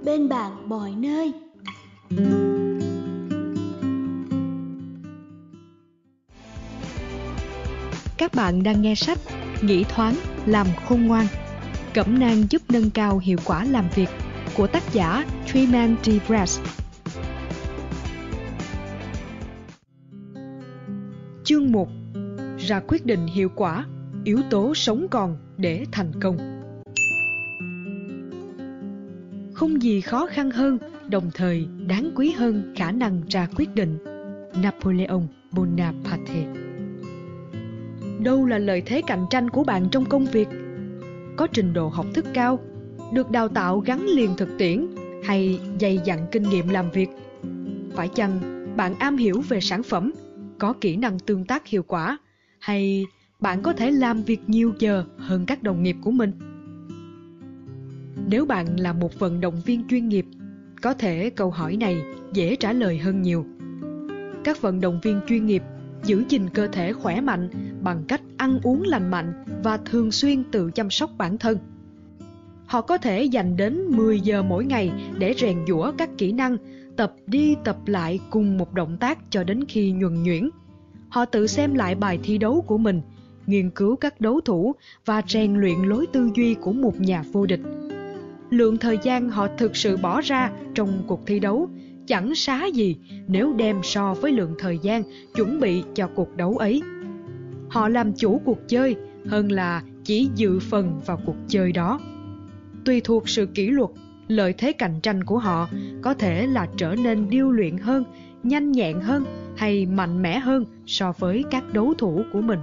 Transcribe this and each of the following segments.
bên bạn mọi nơi. Các bạn đang nghe sách Nghĩ thoáng, làm khôn ngoan, cẩm nang giúp nâng cao hiệu quả làm việc của tác giả Truman D. Brass. Chương 1. Ra quyết định hiệu quả, yếu tố sống còn để thành công. Không gì khó khăn hơn, đồng thời đáng quý hơn khả năng ra quyết định. Napoleon Bonaparte. Đâu là lợi thế cạnh tranh của bạn trong công việc? Có trình độ học thức cao, được đào tạo gắn liền thực tiễn hay dày dặn kinh nghiệm làm việc? Phải chăng bạn am hiểu về sản phẩm, có kỹ năng tương tác hiệu quả, hay bạn có thể làm việc nhiều giờ hơn các đồng nghiệp của mình? Nếu bạn là một vận động viên chuyên nghiệp, có thể câu hỏi này dễ trả lời hơn nhiều. Các vận động viên chuyên nghiệp giữ gìn cơ thể khỏe mạnh bằng cách ăn uống lành mạnh và thường xuyên tự chăm sóc bản thân. Họ có thể dành đến 10 giờ mỗi ngày để rèn giũa các kỹ năng, tập đi tập lại cùng một động tác cho đến khi nhuần nhuyễn. Họ tự xem lại bài thi đấu của mình, nghiên cứu các đấu thủ và rèn luyện lối tư duy của một nhà vô địch. Lượng thời gian họ thực sự bỏ ra trong cuộc thi đấu chẳng xá gì nếu đem so với lượng thời gian chuẩn bị cho cuộc đấu ấy. Họ làm chủ cuộc chơi hơn là chỉ dự phần vào cuộc chơi đó. Tùy thuộc sự kỷ luật, lợi thế cạnh tranh của họ có thể là trở nên điêu luyện hơn, nhanh nhẹn hơn hay mạnh mẽ hơn so với các đấu thủ của mình.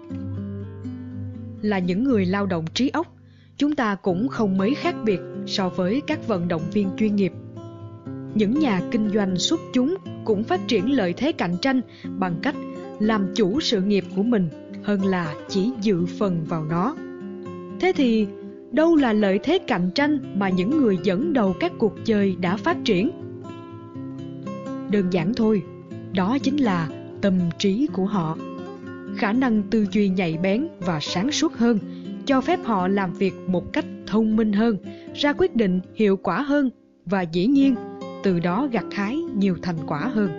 Là những người lao động trí óc, chúng ta cũng không mấy khác biệt so với các vận động viên chuyên nghiệp. Những nhà kinh doanh xuất chúng cũng phát triển lợi thế cạnh tranh bằng cách làm chủ sự nghiệp của mình hơn là chỉ dự phần vào nó. Thế thì, đâu là lợi thế cạnh tranh mà những người dẫn đầu các cuộc chơi đã phát triển? Đơn giản thôi, đó chính là tâm trí của họ. Khả năng tư duy nhạy bén và sáng suốt hơn cho phép họ làm việc một cách thông minh hơn, ra quyết định hiệu quả hơn và dĩ nhiên, từ đó gặt hái nhiều thành quả hơn.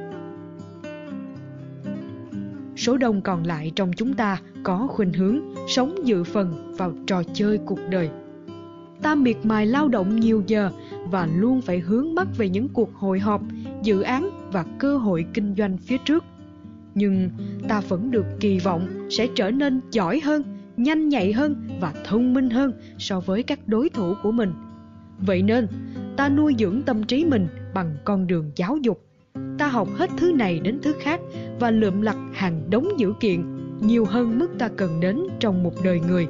Số đông còn lại trong chúng ta có khuynh hướng sống dự phần vào trò chơi cuộc đời. Ta miệt mài lao động nhiều giờ và luôn phải hướng mắt về những cuộc hội họp, dự án và cơ hội kinh doanh phía trước. Nhưng ta vẫn được kỳ vọng sẽ trở nên giỏi hơn, nhanh nhạy hơn và thông minh hơn so với các đối thủ của mình. Vậy nên, ta nuôi dưỡng tâm trí mình bằng con đường giáo dục. Ta học hết thứ này đến thứ khác và lượm lặt hàng đống dữ kiện, nhiều hơn mức ta cần đến trong một đời người.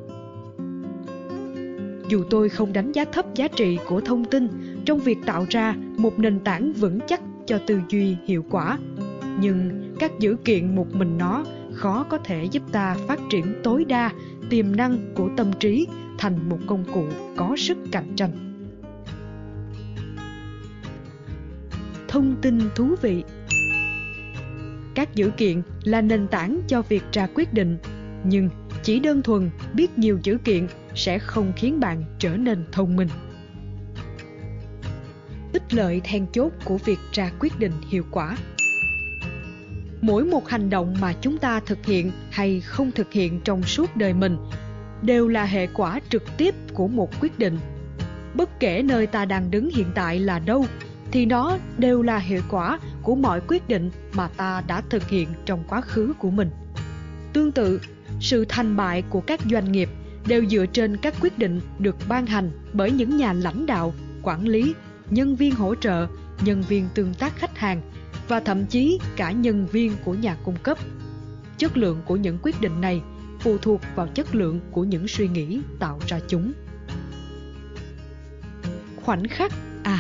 Dù tôi không đánh giá thấp giá trị của thông tin trong việc tạo ra một nền tảng vững chắc cho tư duy hiệu quả, nhưng các dữ kiện một mình nó khó có thể giúp ta phát triển tối đa tiềm năng của tâm trí thành một công cụ có sức cạnh tranh. Thông tin thú vị. Các dữ kiện là nền tảng cho việc ra quyết định, nhưng chỉ đơn thuần biết nhiều dữ kiện sẽ không khiến bạn trở nên thông minh. Ích lợi then chốt của việc ra quyết định hiệu quả. Mỗi một hành động mà chúng ta thực hiện hay không thực hiện trong suốt đời mình đều là hệ quả trực tiếp của một quyết định. Bất kể nơi ta đang đứng hiện tại là đâu, thì nó đều là hệ quả của mọi quyết định mà ta đã thực hiện trong quá khứ của mình. Tương tự, sự thành bại của các doanh nghiệp đều dựa trên các quyết định được ban hành bởi những nhà lãnh đạo, quản lý, nhân viên hỗ trợ, nhân viên tương tác khách hàng và thậm chí cả nhân viên của nhà cung cấp. Chất lượng của những quyết định này phụ thuộc vào chất lượng của những suy nghĩ tạo ra chúng. Khoảnh khắc,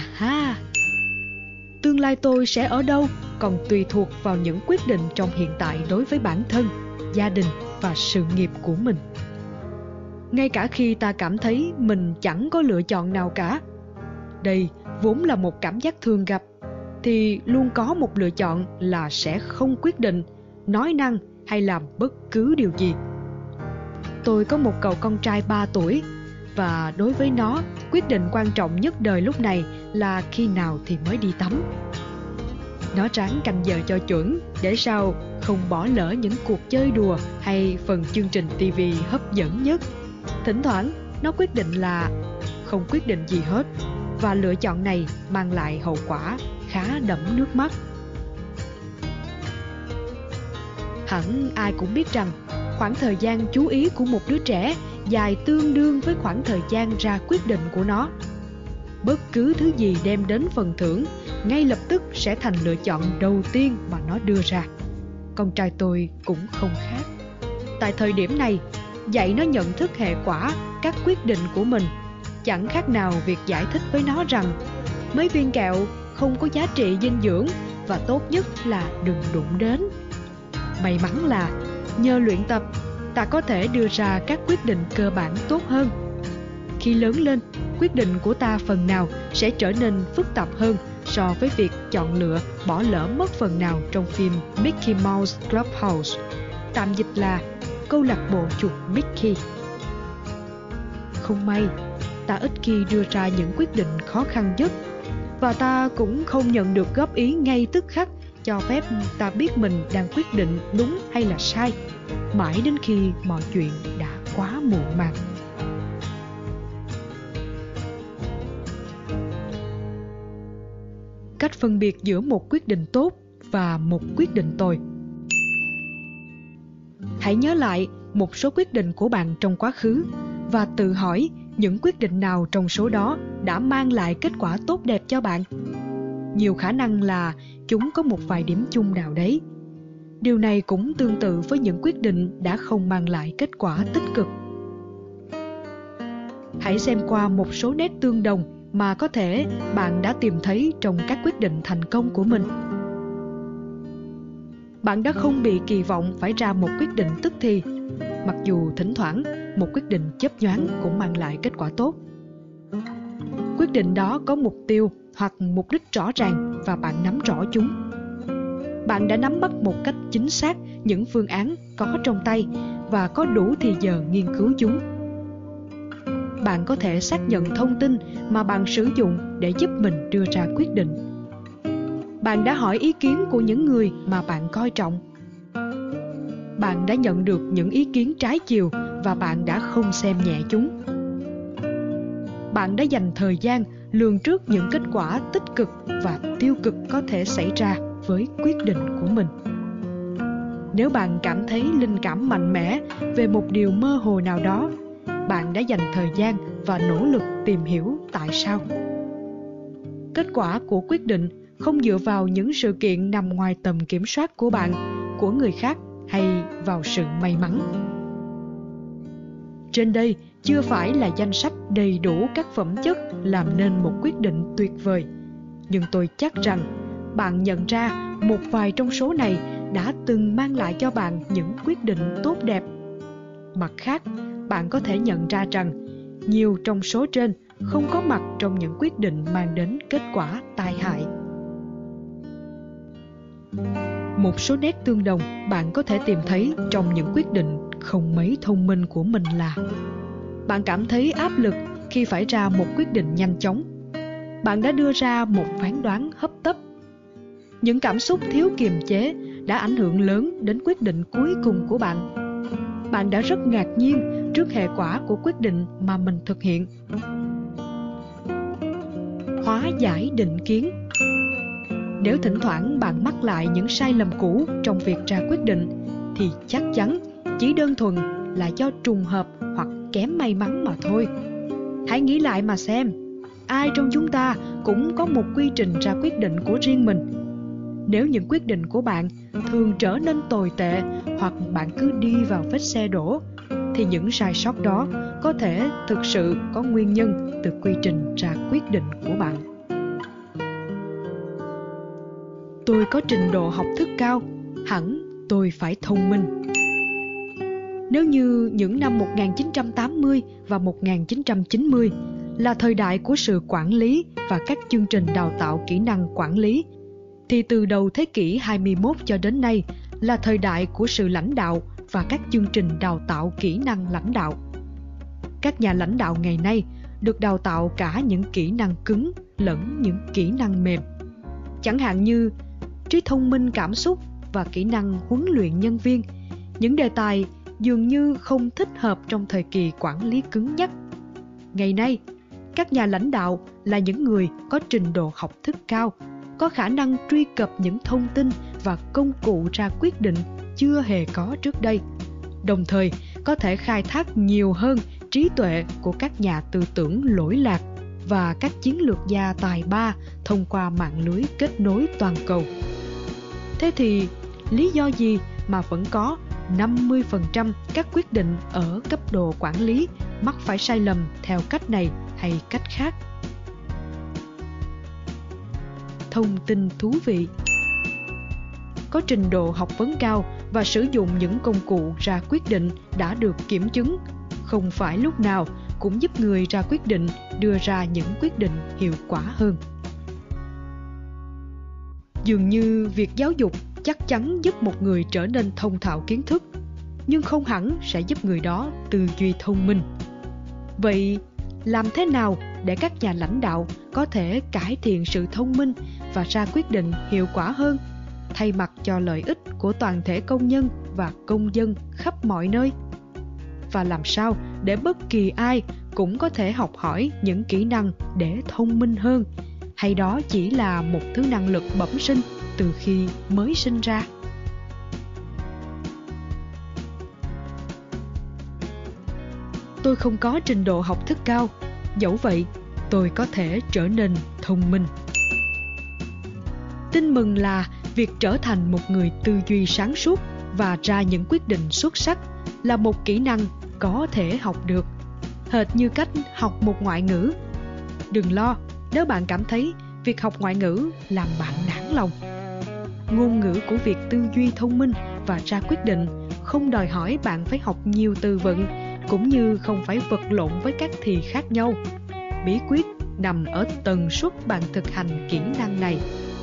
tương lai tôi sẽ ở đâu còn tùy thuộc vào những quyết định trong hiện tại đối với bản thân, gia đình và sự nghiệp của mình. Ngay cả khi ta cảm thấy mình chẳng có lựa chọn nào cả, đây vốn là một cảm giác thường gặp, thì luôn có một lựa chọn là sẽ không quyết định, nói năng hay làm bất cứ điều gì. Tôi có một cậu con trai 3 tuổi. và đối với nó, quyết định quan trọng nhất đời lúc này là khi nào thì mới đi tắm. Nó ráng canh giờ cho chuẩn để sau không bỏ lỡ những cuộc chơi đùa hay phần chương trình TV hấp dẫn nhất. Thỉnh thoảng, nó quyết định là không quyết định gì hết, và lựa chọn này mang lại hậu quả khá đẫm nước mắt. Hẳn ai cũng biết rằng khoảng thời gian chú ý của một đứa trẻ dài tương đương với khoảng thời gian ra quyết định của nó. Bất cứ thứ gì đem đến phần thưởng ngay lập tức sẽ thành lựa chọn đầu tiên mà nó đưa ra. Con trai tôi cũng không khác. Tại thời điểm này, dạy nó nhận thức hệ quả các quyết định của mình chẳng khác nào việc giải thích với nó rằng mấy viên kẹo không có giá trị dinh dưỡng và tốt nhất là đừng đụng đến. May mắn là nhờ luyện tập, ta có thể đưa ra các quyết định cơ bản tốt hơn. Khi lớn lên, quyết định của ta phần nào sẽ trở nên phức tạp hơn so với việc chọn lựa bỏ lỡ mất phần nào trong phim Mickey Mouse Clubhouse, tạm dịch là câu lạc bộ chuột Mickey. Không may, ta ít khi đưa ra những quyết định khó khăn nhất, và ta cũng không nhận được góp ý ngay tức khắc cho phép ta biết mình đang quyết định đúng hay là sai, mãi đến khi mọi chuyện đã quá muộn màng. Cách phân biệt giữa một quyết định tốt và một quyết định tồi. Hãy nhớ lại một số quyết định của bạn trong quá khứ và tự hỏi những quyết định nào trong số đó đã mang lại kết quả tốt đẹp cho bạn. Nhiều khả năng là chúng có một vài điểm chung nào đấy. Điều này cũng tương tự với những quyết định đã không mang lại kết quả tích cực. Hãy xem qua một số nét tương đồng mà có thể bạn đã tìm thấy trong các quyết định thành công của mình. Bạn đã không bị kỳ vọng phải ra một quyết định tức thì, mặc dù thỉnh thoảng một quyết định chớp nhoáng cũng mang lại kết quả tốt. Quyết định đó có mục tiêu hoặc mục đích rõ ràng và bạn nắm rõ chúng. Bạn đã nắm bắt một cách chính xác những phương án có trong tay và có đủ thời giờ nghiên cứu chúng. Bạn có thể xác nhận thông tin mà bạn sử dụng để giúp mình đưa ra quyết định. Bạn đã hỏi ý kiến của những người mà bạn coi trọng. Bạn đã nhận được những ý kiến trái chiều và bạn đã không xem nhẹ chúng. Bạn đã dành thời gian lường trước những kết quả tích cực và tiêu cực có thể xảy ra với quyết định của mình. Nếu bạn cảm thấy linh cảm mạnh mẽ về một điều mơ hồ nào đó, bạn đã dành thời gian và nỗ lực tìm hiểu tại sao. Kết quả của quyết định không dựa vào những sự kiện nằm ngoài tầm kiểm soát của bạn, của người khác hay vào sự may mắn. Trên đây chưa phải là danh sách đầy đủ các phẩm chất làm nên một quyết định tuyệt vời, nhưng tôi chắc rằng bạn nhận ra một vài trong số này đã từng mang lại cho bạn những quyết định tốt đẹp. Mặt khác, bạn có thể nhận ra rằng nhiều trong số trên không có mặt trong những quyết định mang đến kết quả tai hại. Một số nét tương đồng bạn có thể tìm thấy trong những quyết định không mấy thông minh của mình là: bạn cảm thấy áp lực khi phải ra một quyết định nhanh chóng. Bạn đã đưa ra một phán đoán hấp tấp. Những cảm xúc thiếu kiềm chế đã ảnh hưởng lớn đến quyết định cuối cùng của bạn. Bạn đã rất ngạc nhiên trước hệ quả của quyết định mà mình thực hiện. Hóa giải định kiến. Nếu thỉnh thoảng bạn mắc lại những sai lầm cũ trong việc ra quyết định, thì chắc chắn chỉ đơn thuần là do trùng hợp hoặc kém may mắn mà thôi. Hãy nghĩ lại mà xem, ai trong chúng ta cũng có một quy trình ra quyết định của riêng mình. Nếu những quyết định của bạn thường trở nên tồi tệ hoặc bạn cứ đi vào vết xe đổ, thì những sai sót đó có thể thực sự có nguyên nhân từ quy trình ra quyết định của bạn. Tôi có trình độ học thức cao, hẳn tôi phải thông minh. Nếu như những năm 1980 và 1990 là thời đại của sự quản lý và các chương trình đào tạo kỹ năng quản lý, thì từ đầu thế kỷ 21 cho đến nay là thời đại của sự lãnh đạo và các chương trình đào tạo kỹ năng lãnh đạo. Các nhà lãnh đạo ngày nay được đào tạo cả những kỹ năng cứng lẫn những kỹ năng mềm. Chẳng hạn như trí thông minh cảm xúc và kỹ năng huấn luyện nhân viên, những đề tài dường như không thích hợp trong thời kỳ quản lý cứng nhắc. Ngày nay, các nhà lãnh đạo là những người có trình độ học thức cao, có khả năng truy cập những thông tin và công cụ ra quyết định chưa hề có trước đây, đồng thời có thể khai thác nhiều hơn trí tuệ của các nhà tư tưởng lỗi lạc và các chiến lược gia tài ba thông qua mạng lưới kết nối toàn cầu. Thế thì, lý do gì mà vẫn có 50% các quyết định ở cấp độ quản lý mắc phải sai lầm theo cách này hay cách khác? Thông tin thú vị. Có trình độ học vấn cao và sử dụng những công cụ ra quyết định đã được kiểm chứng, không phải lúc nào cũng giúp người ra quyết định đưa ra những quyết định hiệu quả hơn. Dường như việc giáo dục chắc chắn giúp một người trở nên thông thạo kiến thức, nhưng không hẳn sẽ giúp người đó tư duy thông minh. Vậy, làm thế nào để các nhà lãnh đạo có thể cải thiện sự thông minh và ra quyết định hiệu quả hơn, thay mặt cho lợi ích của toàn thể công nhân và công dân khắp mọi nơi? Và làm sao để bất kỳ ai cũng có thể học hỏi những kỹ năng để thông minh hơn, hay đó chỉ là một thứ năng lực bẩm sinh từ khi mới sinh ra? Tôi không có trình độ học thức cao, dẫu vậy tôi có thể trở nên thông minh. Tin mừng là việc trở thành một người tư duy sáng suốt và ra những quyết định xuất sắc là một kỹ năng có thể học được, hệt như cách học một ngoại ngữ. Đừng lo nếu bạn cảm thấy việc học ngoại ngữ làm bạn nản lòng. Ngôn ngữ của việc tư duy thông minh và ra quyết định không đòi hỏi bạn phải học nhiều từ vựng, cũng như không phải vật lộn với các thì khác nhau. Bí quyết nằm ở tần suất bạn thực hành kỹ năng này.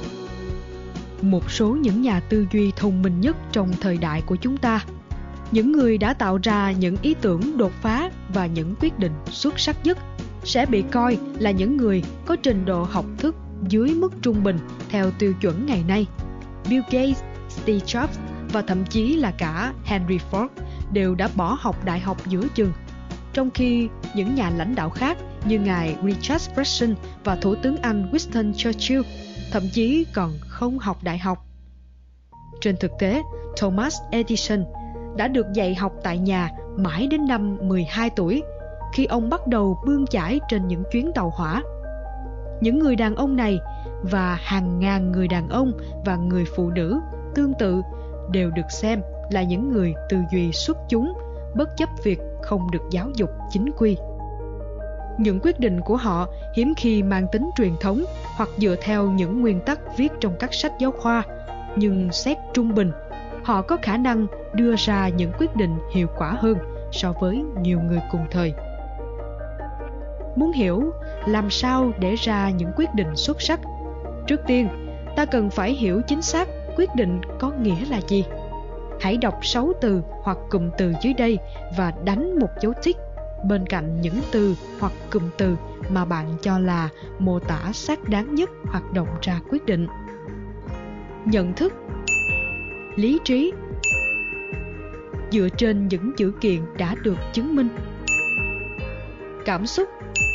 Một số những nhà tư duy thông minh nhất trong thời đại của chúng ta, những người đã tạo ra những ý tưởng đột phá và những quyết định xuất sắc nhất, sẽ bị coi là những người có trình độ học thức dưới mức trung bình theo tiêu chuẩn ngày nay. Bill Gates, Steve Jobs và thậm chí là cả Henry Ford đều đã bỏ học đại học giữa chừng, trong khi những nhà lãnh đạo khác như ngài Richard Branson và Thủ tướng Anh Winston Churchill thậm chí còn không học đại học. Trên thực tế, Thomas Edison đã được dạy học tại nhà mãi đến năm 12 tuổi, khi ông bắt đầu bươn chải trên những chuyến tàu hỏa. Những người đàn ông này và hàng ngàn người đàn ông và người phụ nữ tương tự đều được xem là những người tư duy xuất chúng, bất chấp việc không được giáo dục chính quy. Những quyết định của họ hiếm khi mang tính truyền thống hoặc dựa theo những nguyên tắc viết trong các sách giáo khoa, nhưng xét trung bình, họ có khả năng đưa ra những quyết định hiệu quả hơn so với nhiều người cùng thời. Muốn hiểu làm sao để ra những quyết định xuất sắc, trước tiên ta cần phải hiểu chính xác quyết định có nghĩa là gì. Hãy đọc 6 từ hoặc cụm từ dưới đây và đánh một dấu tích bên cạnh những từ hoặc cụm từ mà bạn cho là mô tả xác đáng nhất hoạt động ra quyết định. Nhận thức, lý trí, dựa trên những dữ kiện đã được chứng minh. Cảm xúc,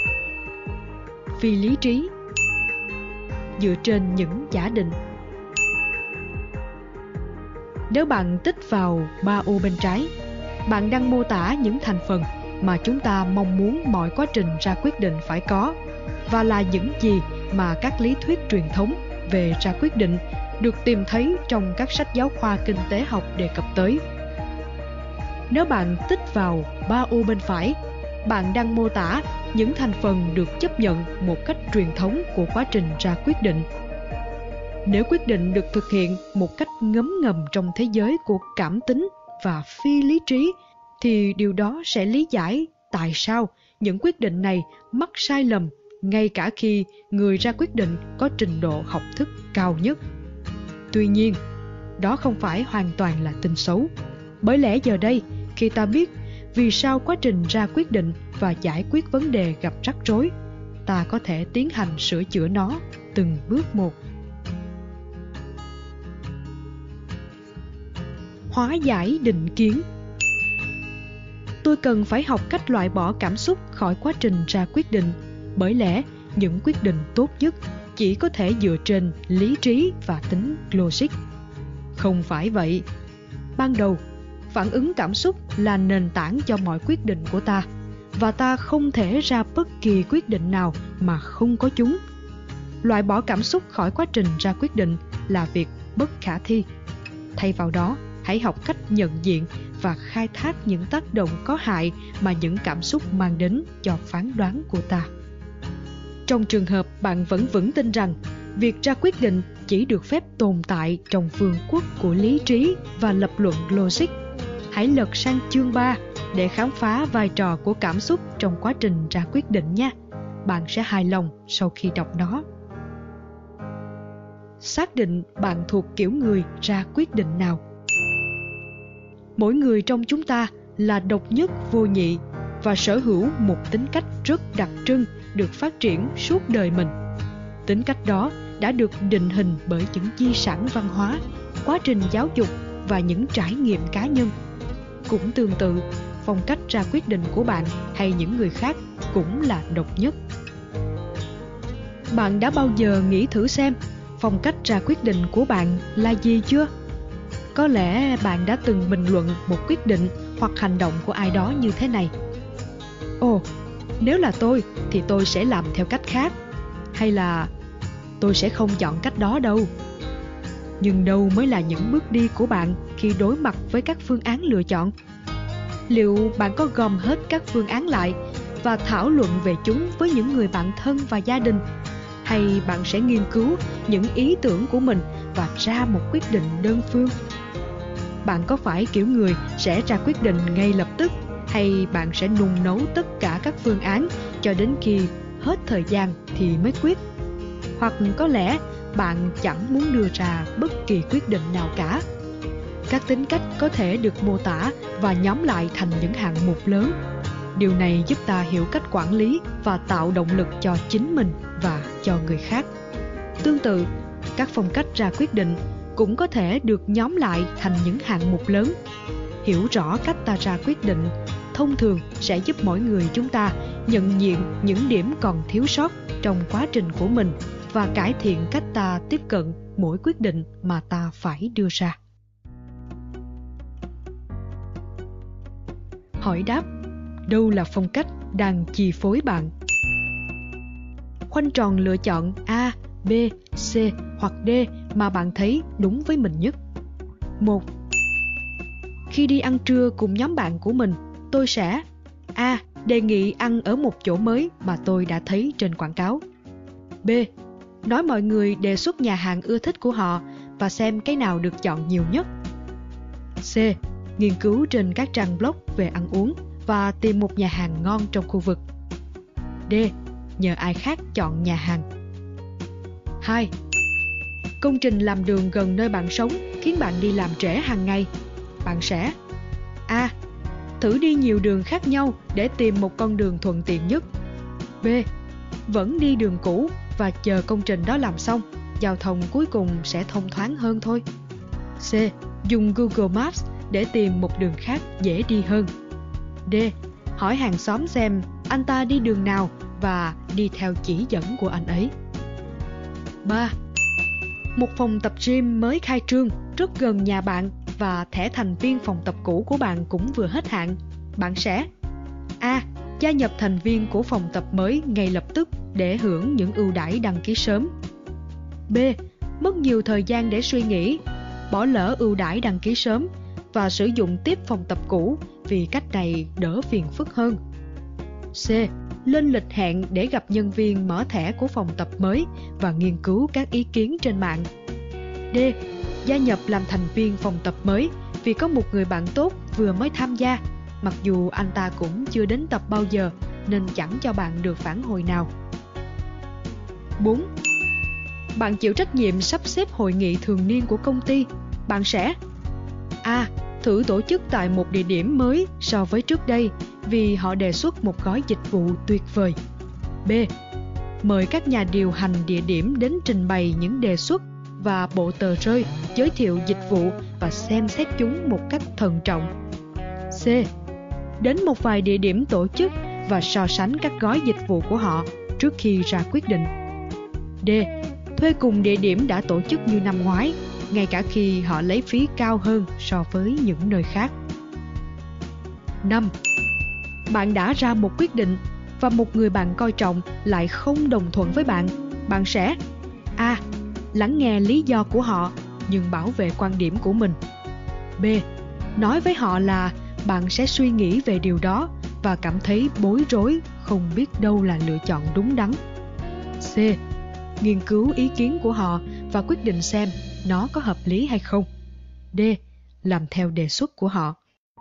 phi lý trí, dựa trên những giả định. Nếu bạn tích vào 3 ô bên trái, bạn đang mô tả những thành phần mà chúng ta mong muốn mọi quá trình ra quyết định phải có, và là những gì mà các lý thuyết truyền thống về ra quyết định được tìm thấy trong các sách giáo khoa kinh tế học đề cập tới. Nếu bạn tích vào 3 ô bên phải, bạn đang mô tả những thành phần được chấp nhận một cách truyền thống của quá trình ra quyết định. Nếu quyết định được thực hiện một cách ngấm ngầm trong thế giới của cảm tính và phi lý trí, thì điều đó sẽ lý giải tại sao những quyết định này mắc sai lầm ngay cả khi người ra quyết định có trình độ học thức cao nhất. Tuy nhiên, đó không phải hoàn toàn là tin xấu. Bởi lẽ giờ đây, khi ta biết vì sao quá trình ra quyết định và giải quyết vấn đề gặp rắc rối, ta có thể tiến hành sửa chữa nó từng bước một. Hóa giải định kiến. Tôi cần phải học cách loại bỏ cảm xúc khỏi quá trình ra quyết định, bởi lẽ những quyết định tốt nhất chỉ có thể dựa trên lý trí và tính logic. Không phải vậy. Ban đầu, phản ứng cảm xúc là nền tảng cho mọi quyết định của ta, và ta không thể ra bất kỳ quyết định nào mà không có chúng. Loại bỏ cảm xúc khỏi quá trình ra quyết định là việc bất khả thi. Thay vào đó, hãy học cách nhận diện và khai thác những tác động có hại mà những cảm xúc mang đến cho phán đoán của ta. Trong trường hợp bạn vẫn vững tin rằng việc ra quyết định chỉ được phép tồn tại trong vương quốc của lý trí và lập luận logic, hãy lật sang chương 3 để khám phá vai trò của cảm xúc trong quá trình ra quyết định nha. Bạn sẽ hài lòng sau khi đọc nó. Xác định bạn thuộc kiểu người ra quyết định nào. Mỗi người trong chúng ta là độc nhất vô nhị và sở hữu một tính cách rất đặc trưng được phát triển suốt đời mình. Tính cách đó đã được định hình bởi những di sản văn hóa, quá trình giáo dục và những trải nghiệm cá nhân. Cũng tương tự, phong cách ra quyết định của bạn hay những người khác cũng là độc nhất. Bạn đã bao giờ nghĩ thử xem phong cách ra quyết định của bạn là gì chưa? Có lẽ bạn đã từng bình luận một quyết định hoặc hành động của ai đó như thế này: Ồ, nếu là tôi thì tôi sẽ làm theo cách khác. Hay là tôi sẽ không chọn cách đó đâu. Nhưng đâu mới là những bước đi của bạn khi đối mặt với các phương án lựa chọn? Liệu bạn có gom hết các phương án lại và thảo luận về chúng với những người bạn thân và gia đình? Hay bạn sẽ nghiên cứu những ý tưởng của mình và ra một quyết định đơn phương? Bạn có phải kiểu người sẽ ra quyết định ngay lập tức, hay bạn sẽ nung nấu tất cả các phương án cho đến khi hết thời gian thì mới quyết? Hoặc có lẽ bạn chẳng muốn đưa ra bất kỳ quyết định nào cả. Các tính cách có thể được mô tả và nhóm lại thành những hạng mục lớn. Điều này giúp ta hiểu cách quản lý và tạo động lực cho chính mình và cho người khác. Tương tự, các phong cách ra quyết định cũng có thể được nhóm lại thành những hạng mục lớn. Hiểu rõ cách ta ra quyết định thông thường sẽ giúp mỗi người chúng ta nhận diện những điểm còn thiếu sót trong quá trình của mình và cải thiện cách ta tiếp cận mỗi quyết định mà ta phải đưa ra. Hỏi đáp: đâu là phong cách đang chi phối bạn? Khoanh tròn lựa chọn A, B, C hoặc D mà bạn thấy đúng với mình nhất. 1. Khi đi ăn trưa cùng nhóm bạn của mình, tôi sẽ A. Đề nghị ăn ở một chỗ mới mà tôi đã thấy trên quảng cáo. B. Nói mọi người đề xuất nhà hàng ưa thích của họ và xem cái nào được chọn nhiều nhất. C. Nghiên cứu trên các trang blog về ăn uống và tìm một nhà hàng ngon trong khu vực. D. Nhờ ai khác chọn nhà hàng. 2. Công trình làm đường gần nơi bạn sống khiến bạn đi làm trễ hàng ngày. Bạn sẽ A. Thử đi nhiều đường khác nhau để tìm một con đường thuận tiện nhất. B. Vẫn đi đường cũ và chờ công trình đó làm xong, giao thông cuối cùng sẽ thông thoáng hơn thôi. C. Dùng Google Maps để tìm một đường khác dễ đi hơn. D. Hỏi hàng xóm xem anh ta đi đường nào và đi theo chỉ dẫn của anh ấy. 3. Một phòng tập gym mới khai trương rất gần nhà bạn và thẻ thành viên phòng tập cũ của bạn cũng vừa hết hạn. Bạn sẽ A. Gia nhập thành viên của phòng tập mới ngay lập tức để hưởng những ưu đãi đăng ký sớm. B. Mất nhiều thời gian để suy nghĩ, bỏ lỡ ưu đãi đăng ký sớm và sử dụng tiếp phòng tập cũ vì cách này đỡ phiền phức hơn. C. Lên lịch hẹn để gặp nhân viên mở thẻ của phòng tập mới và nghiên cứu các ý kiến trên mạng. D. Gia nhập làm thành viên phòng tập mới vì có một người bạn tốt vừa mới tham gia, mặc dù anh ta cũng chưa đến tập bao giờ nên chẳng cho bạn được phản hồi nào. 4. Bạn chịu trách nhiệm sắp xếp hội nghị thường niên của công ty. Bạn sẽ A. Thử tổ chức tại một địa điểm mới so với trước đây vì họ đề xuất một gói dịch vụ tuyệt vời. B. Mời các nhà điều hành địa điểm đến trình bày những đề xuất và bộ tờ rơi giới thiệu dịch vụ và xem xét chúng một cách thận trọng. C. Đến một vài địa điểm tổ chức và so sánh các gói dịch vụ của họ trước khi ra quyết định. D. Thuê cùng địa điểm đã tổ chức như năm ngoái, ngay cả khi họ lấy phí cao hơn so với những nơi khác. 5. Bạn đã ra một quyết định và một người bạn coi trọng lại không đồng thuận với bạn. Bạn sẽ A. Lắng nghe lý do của họ nhưng bảo vệ quan điểm của mình. B. Nói với họ là bạn sẽ suy nghĩ về điều đó và cảm thấy bối rối, không biết đâu là lựa chọn đúng đắn. C. Nghiên cứu ý kiến của họ và quyết định xem nó có hợp lý hay không. D. Làm theo đề xuất của họ.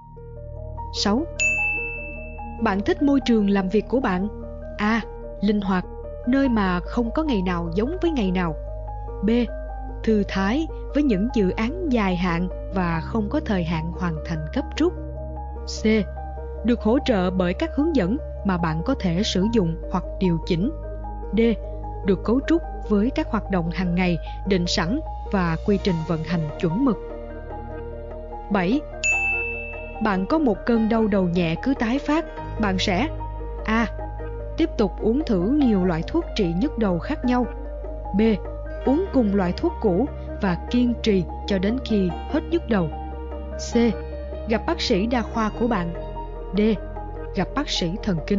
6. Bạn thích môi trường làm việc của bạn? A. Linh hoạt, nơi mà không có ngày nào giống với ngày nào. B. Thư thái, với những dự án dài hạn và không có thời hạn hoàn thành gấp rút. C. Được hỗ trợ bởi các hướng dẫn mà bạn có thể sử dụng hoặc điều chỉnh. D. Được cấu trúc với các hoạt động hàng ngày định sẵn và quy trình vận hành chuẩn mực. 7. Bạn có một cơn đau đầu nhẹ cứ tái phát, bạn sẽ A. Tiếp tục uống thử nhiều loại thuốc trị nhức đầu khác nhau. B. Uống cùng loại thuốc cũ và kiên trì cho đến khi hết nhức đầu. C. Gặp bác sĩ đa khoa của bạn. D. Gặp bác sĩ thần kinh.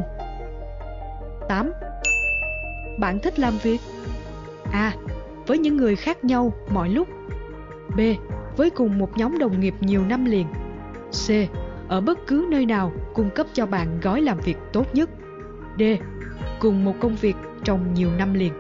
8. Bạn thích làm việc? A. Với những người khác nhau mọi lúc. B. Với cùng một nhóm đồng nghiệp nhiều năm liền. C. Ở bất cứ nơi nào cung cấp cho bạn gói làm việc tốt nhất. D. Cùng một công việc trong nhiều năm liền.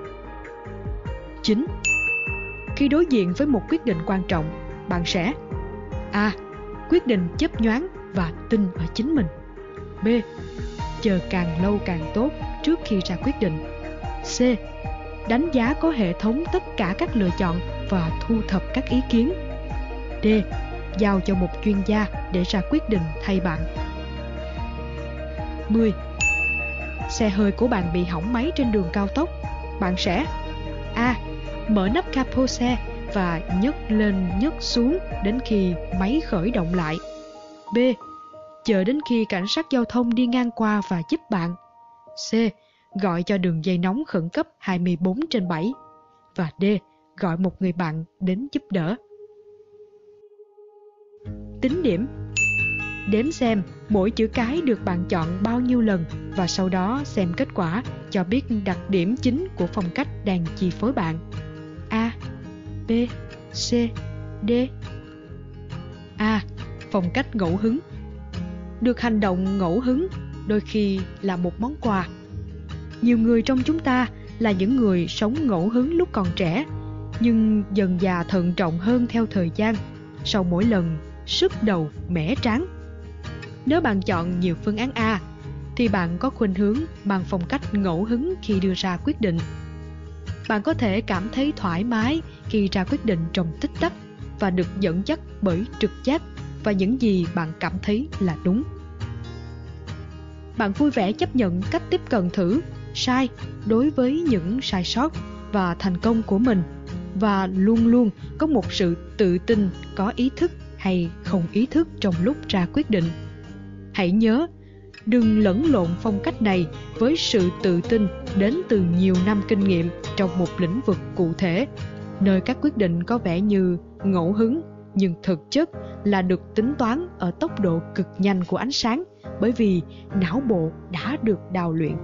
9. Khi đối diện với một quyết định quan trọng, bạn sẽ A. Quyết định chớp nhoáng và tin ở chính mình. B. Chờ càng lâu càng tốt trước khi ra quyết định. C. Đánh giá có hệ thống tất cả các lựa chọn và thu thập các ý kiến. D. Giao cho một chuyên gia để ra quyết định thay bạn. 10. Xe hơi của bạn bị hỏng máy trên đường cao tốc. Bạn sẽ A. Mở nắp capo xe và nhấc lên nhấc xuống đến khi máy khởi động lại. B. Chờ đến khi cảnh sát giao thông đi ngang qua và giúp bạn. C. Gọi cho đường dây nóng khẩn cấp 24/7. Và D. Gọi một người bạn đến giúp đỡ. Tính điểm. Đếm xem mỗi chữ cái được bạn chọn bao nhiêu lần và sau đó xem kết quả cho biết đặc điểm chính của phong cách đang chi phối bạn. A. B. C. D. A. Phong cách ngẫu hứng. Được hành động ngẫu hứng đôi khi là một món quà. Nhiều người trong chúng ta là những người sống ngẫu hứng lúc còn trẻ, nhưng dần dà thận trọng hơn theo thời gian, sau mỗi lần sứt đầu mẻ trán. Nếu bạn chọn nhiều phương án A, thì bạn có khuynh hướng mang phong cách ngẫu hứng khi đưa ra quyết định. Bạn có thể cảm thấy thoải mái khi ra quyết định trong tích tắc và được dẫn dắt bởi trực giác và những gì bạn cảm thấy là đúng. Bạn vui vẻ chấp nhận cách tiếp cận thử, sai đối với những sai sót và thành công của mình và luôn luôn có một sự tự tin có ý thức hay không ý thức trong lúc ra quyết định. Hãy nhớ, đừng lẫn lộn phong cách này với sự tự tin đến từ nhiều năm kinh nghiệm trong một lĩnh vực cụ thể, nơi các quyết định có vẻ như ngẫu hứng nhưng thực chất là được tính toán ở tốc độ cực nhanh của ánh sáng bởi vì não bộ đã được đào luyện.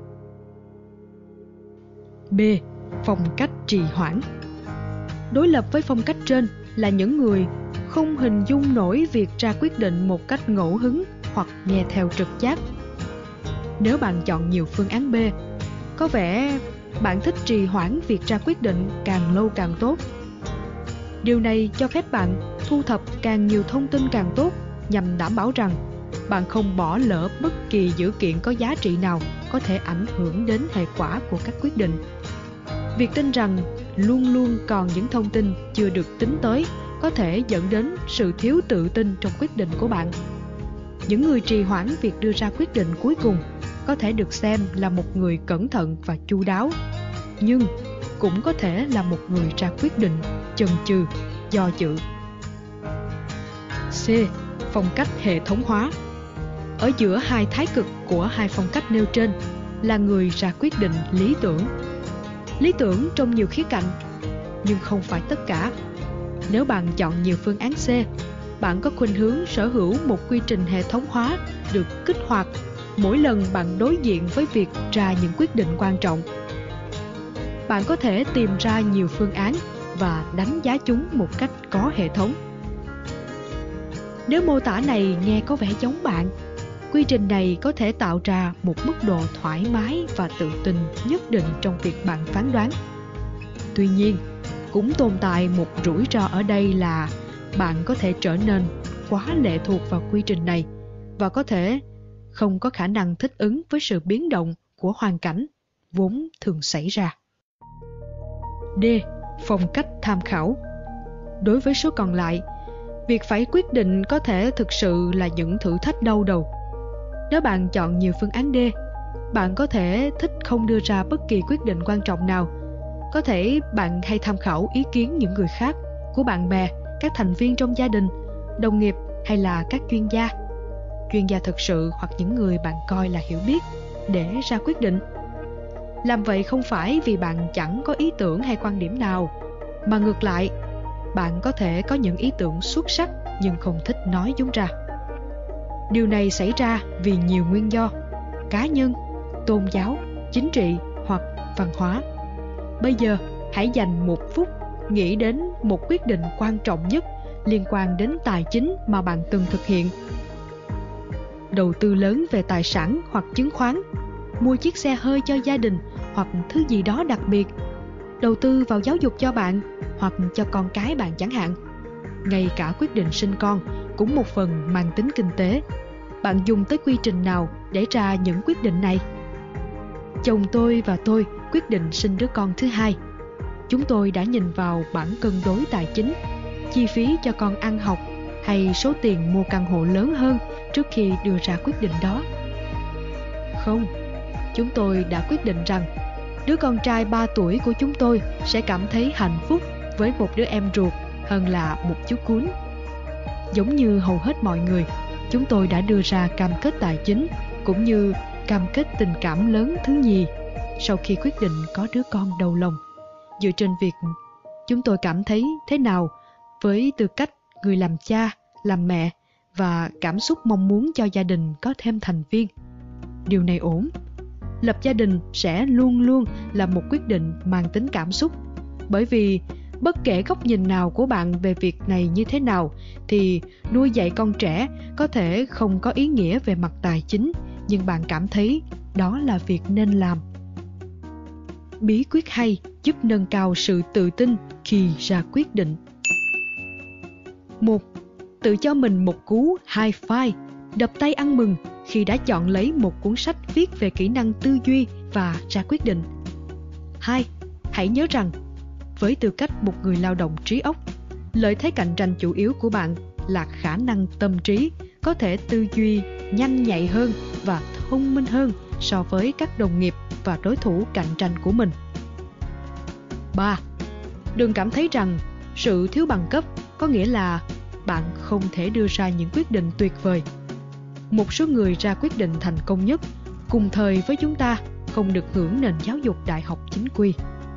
B. Phong cách trì hoãn. Đối lập với phong cách trên là những người không hình dung nổi việc ra quyết định một cách ngẫu hứng hoặc nghe theo trực giác. Nếu bạn chọn nhiều phương án B, có vẻ bạn thích trì hoãn việc ra quyết định càng lâu càng tốt. Điều này cho phép bạn thu thập càng nhiều thông tin càng tốt nhằm đảm bảo rằng bạn không bỏ lỡ bất kỳ dữ kiện có giá trị nào có thể ảnh hưởng đến hệ quả của các quyết định. Việc tin rằng luôn luôn còn những thông tin chưa được tính tới có thể dẫn đến sự thiếu tự tin trong quyết định của bạn. Những người trì hoãn việc đưa ra quyết định cuối cùng có thể được xem là một người cẩn thận và chu đáo, nhưng cũng có thể là một người ra quyết định chần chừ, do dự. C. Phong cách hệ thống hóa. Ở giữa hai thái cực của hai phong cách nêu trên là người ra quyết định lý tưởng. Lý tưởng trong nhiều khía cạnh, nhưng không phải tất cả. Nếu bạn chọn nhiều phương án C, bạn có khuynh hướng sở hữu một quy trình hệ thống hóa được kích hoạt mỗi lần bạn đối diện với việc ra những quyết định quan trọng. Bạn có thể tìm ra nhiều phương án và đánh giá chúng một cách có hệ thống. Nếu mô tả này nghe có vẻ giống bạn, quy trình này có thể tạo ra một mức độ thoải mái và tự tin nhất định trong việc bạn phán đoán. Tuy nhiên, cũng tồn tại một rủi ro ở đây là bạn có thể trở nên quá lệ thuộc vào quy trình này và có thể không có khả năng thích ứng với sự biến động của hoàn cảnh vốn thường xảy ra. D. Phong cách tham khảo. Đối với số còn lại, việc phải quyết định có thể thực sự là những thử thách đau đầu. Nếu bạn chọn nhiều phương án D, bạn có thể thích không đưa ra bất kỳ quyết định quan trọng nào. Có thể bạn hay tham khảo ý kiến những người khác, của bạn bè, các thành viên trong gia đình, đồng nghiệp hay là các chuyên gia thực sự hoặc những người bạn coi là hiểu biết để ra quyết định. Làm vậy không phải vì bạn chẳng có ý tưởng hay quan điểm nào, mà ngược lại, bạn có thể có những ý tưởng xuất sắc nhưng không thích nói chúng ra. Điều này xảy ra vì nhiều nguyên do: cá nhân, tôn giáo, chính trị hoặc văn hóa. Bây giờ, hãy dành 1 phút nghĩ đến một quyết định quan trọng nhất liên quan đến tài chính mà bạn từng thực hiện. Đầu tư lớn về tài sản hoặc chứng khoán, mua chiếc xe hơi cho gia đình hoặc thứ gì đó đặc biệt, đầu tư vào giáo dục cho bạn hoặc cho con cái bạn chẳng hạn. Ngay cả quyết định sinh con cũng một phần mang tính kinh tế. Bạn dùng tới quy trình nào để ra những quyết định này? Chồng tôi và tôi quyết định sinh đứa con thứ hai. Chúng tôi đã nhìn vào bảng cân đối tài chính, chi phí cho con ăn học hay số tiền mua căn hộ lớn hơn trước khi đưa ra quyết định đó. Không, chúng tôi đã quyết định rằng đứa con trai 3 tuổi của chúng tôi sẽ cảm thấy hạnh phúc với một đứa em ruột hơn là một chú cún. Giống như hầu hết mọi người, chúng tôi đã đưa ra cam kết tài chính cũng như cam kết tình cảm lớn thứ nhì sau khi quyết định có đứa con đầu lòng, dựa trên việc chúng tôi cảm thấy thế nào với tư cách người làm cha, làm mẹ và cảm xúc mong muốn cho gia đình có thêm thành viên. Điều này ổn. Lập gia đình sẽ luôn luôn là một quyết định mang tính cảm xúc, bởi vì bất kể góc nhìn nào của bạn về việc này như thế nào thì nuôi dạy con trẻ có thể không có ý nghĩa về mặt tài chính, nhưng bạn cảm thấy đó là việc nên làm. Bí quyết hay giúp nâng cao sự tự tin khi ra quyết định. 1. Tự cho mình một cú high five, đập tay ăn mừng khi đã chọn lấy một cuốn sách viết về kỹ năng tư duy và ra quyết định. 2. Hãy nhớ rằng, với tư cách một người lao động trí óc, lợi thế cạnh tranh chủ yếu của bạn là khả năng tâm trí có thể tư duy nhanh nhạy hơn và thông minh hơn so với các đồng nghiệp và đối thủ cạnh tranh của mình. 3. Đừng cảm thấy rằng sự thiếu bằng cấp có nghĩa là bạn không thể đưa ra những quyết định tuyệt vời. Một số người ra quyết định thành công nhất cùng thời với chúng ta không được hưởng nền giáo dục đại học chính quy.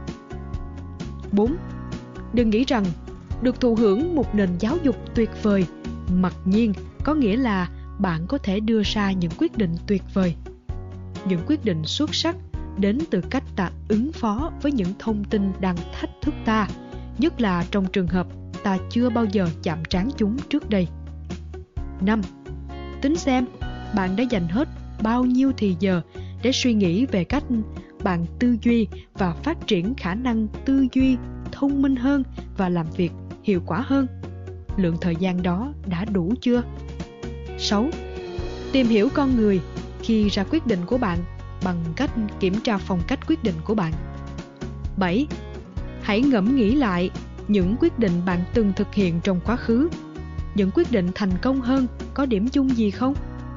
4. Đừng nghĩ rằng được thụ hưởng một nền giáo dục tuyệt vời mặc nhiên có nghĩa là bạn có thể đưa ra những quyết định tuyệt vời. Những quyết định xuất sắc đến từ cách ta ứng phó với những thông tin đang thách thức ta, nhất là trong trường hợp ta chưa bao giờ chạm trán chúng trước đây. 5. Tính xem bạn đã dành hết bao nhiêu thì giờ để suy nghĩ về cách bạn tư duy và phát triển khả năng tư duy thông minh hơn và làm việc hiệu quả hơn. Lượng thời gian đó đã đủ chưa? 6. Tìm hiểu con người khi ra quyết định của bạn bằng cách kiểm tra phong cách quyết định của bạn. 7. Hãy ngẫm nghĩ lại những quyết định bạn từng thực hiện trong quá khứ. Những quyết định thành công hơn có điểm chung gì không?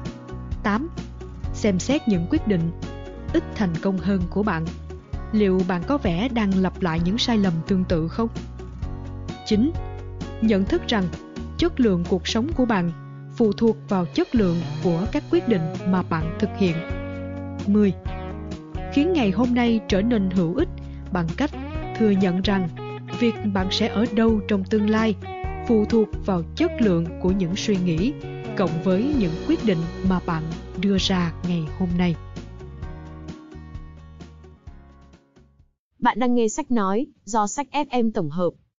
8. Xem xét những quyết định ít thành công hơn của bạn. Liệu bạn có vẻ đang lặp lại những sai lầm tương tự không? 9. Nhận thức rằng chất lượng cuộc sống của bạn phụ thuộc vào chất lượng của các quyết định mà bạn thực hiện. 10. Khiến ngày hôm nay trở nên hữu ích bằng cách thừa nhận rằng việc bạn sẽ ở đâu trong tương lai phụ thuộc vào chất lượng của những suy nghĩ cộng với những quyết định mà bạn đưa ra ngày hôm nay. Bạn đang nghe sách nói do Sách FM tổng hợp.